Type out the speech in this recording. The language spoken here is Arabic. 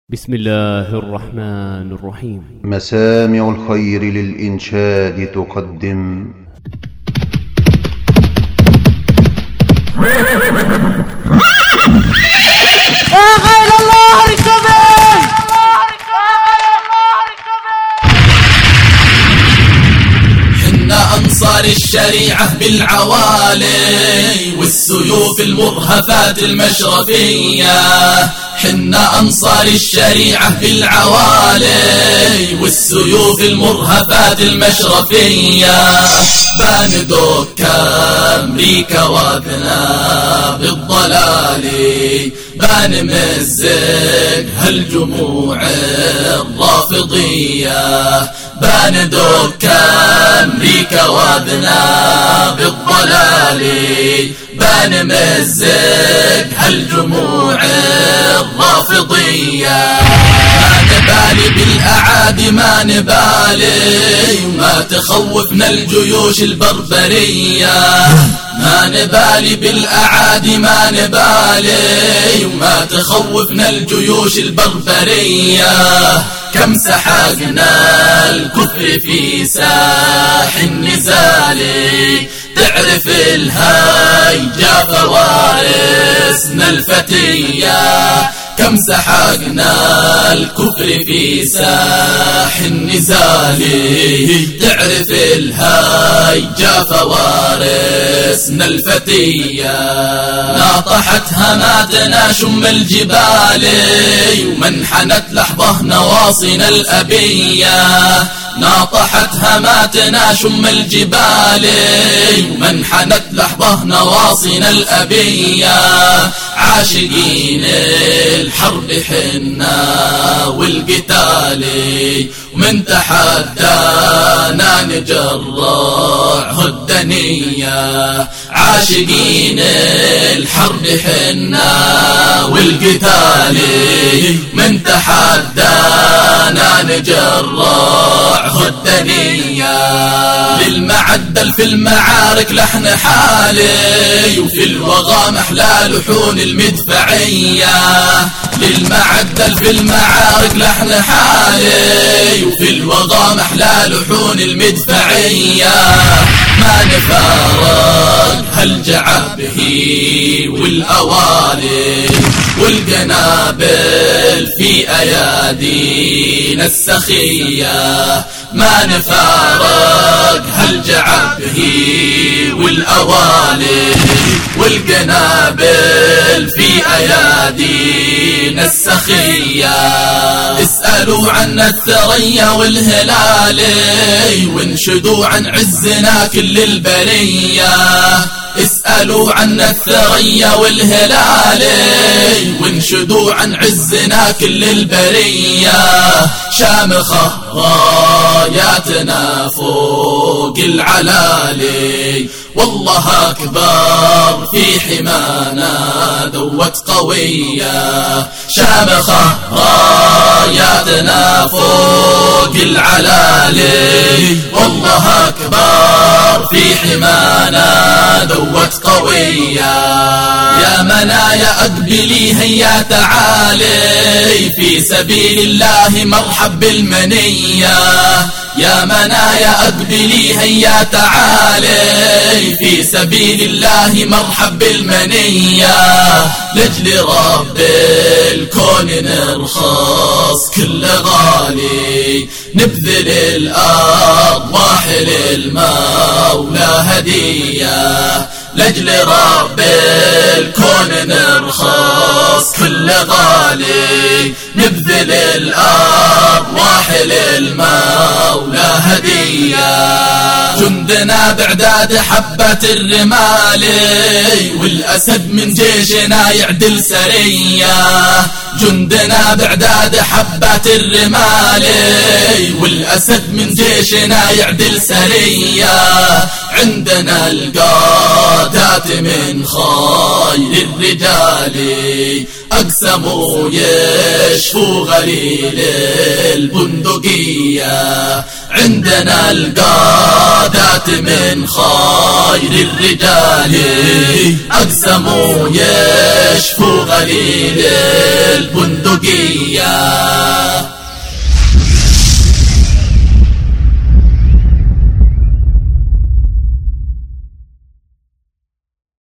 بسم الله الرحمن الرحيم. مسامع الخير للإنشاد تقدم يا غير الله ركبين حنا أنصار الشريعة بالعوالي والسيوف المرهفات المشرفية. حنا أنصار الشريعة بالعوالي والسيوف المرهفات المشرفية. باندوك أمريكا وأذناب الضلال، بانمزق هالجموع الرافضية. باندوك أمريكا وأذناب الضلال، بانمزق هالجموع الرافضية. ما نبالي بالأعادي، ما نبالي وما تخوفنا الجيوش البربرية. ما نبالي بالأعادي، ما نبالي وما تخوفنا الجيوش البربرية. كم سحقنا الكفر في ساح النزال، تعرف الهيجا فوارسنا الفتية. كم سحقنا الكفر في ساح النزال، تعرف الهيجا فوارسنا الفتية. ناطحت هماتنا شم الجبال، ومنحنت لحظة نواصينا الأبية. ناطحت هماتنا شم الجبال، ومنحنت لحظة نواصينا الأبية. عاشقين الحرب حنا والقتال، ومن تحدانا نجرعه الدنية. عاشقين الحرب حنا والقتال، من تحدانا نجرعه الدنية. للمعدل في المعارك لحن حالي، وفي الوغى محلى لحون المدفعية. للمعدل في المعارك لحن حالي، وفي الوغى محلى لحون المدفعية. ما نفارق هالجعبه والأوالي، والقنابل في أيادينا السخية. ما نفارق هالجعبه والأوالي، والقنابل في أيادينا السخية. اسألوا عن الثريا والهلالي، وانشدوا عن عزنا كل البرية. اسألوا عن الثريا والهلالي، وانشدوا عن عزنا كل البرية. شامخة راياتنا فوق العلالي، والله أكبر في حمانا دوت قوية. شامخة راياتنا فوق العلالي، والله أكبر في حمانا دوت قوية. يا منايا أقبلي هيا تعالي، في سبيل الله مرحب بالمنية. يا منايا أقبلي هيا تعالي، في سبيل الله مرحب بالمنية. لجل رب الكون نرخص كل غالي، نبذل الأرواح للمولى هدية. لجل رب الكون نرخص كل غالي، نبذل الأرواح للمولى هدية. جندنا بعداد حبة الرمال، والأسد من جيشنا يعدل سرية. جندنا بعداد حبة الرمال، والأسد من جيشنا يعدل سرية. عندنا القادات من خير الرجال، أقسموا يشفوا غليل البندقية. عندنا القادات من خير الرجال، أقسموا يشفوا غليل البندقية.